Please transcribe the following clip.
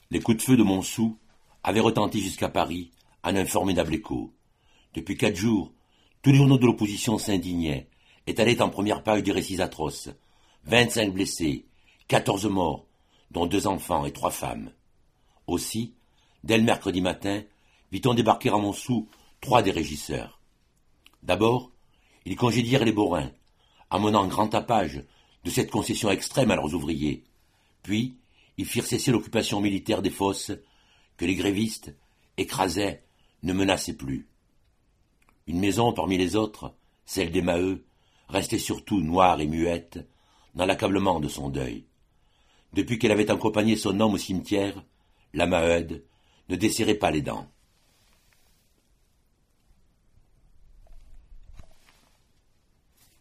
Les coups de feu de Montsou avaient retenti jusqu'à Paris en un formidable écho. Depuis 4 jours, tous les journaux de l'opposition s'indignaient, étalaient en première page des récits atroces. 25 blessés, 14 morts, dont 2 enfants et 3 femmes. Aussi, dès le mercredi matin, vit-on débarquer à Montsou 3 des régisseurs. D'abord, ils congédièrent les Borains, amenant grand tapage de cette concession extrême à leurs ouvriers. Puis, ils firent cesser l'occupation militaire des fosses que les grévistes écrasaient, ne menaçaient plus. Une maison parmi les autres, celle des Maheu, restait surtout noire et muette, dans l'accablement de son deuil. Depuis qu'elle avait accompagné son homme au cimetière, la Maheude ne desserrait pas les dents.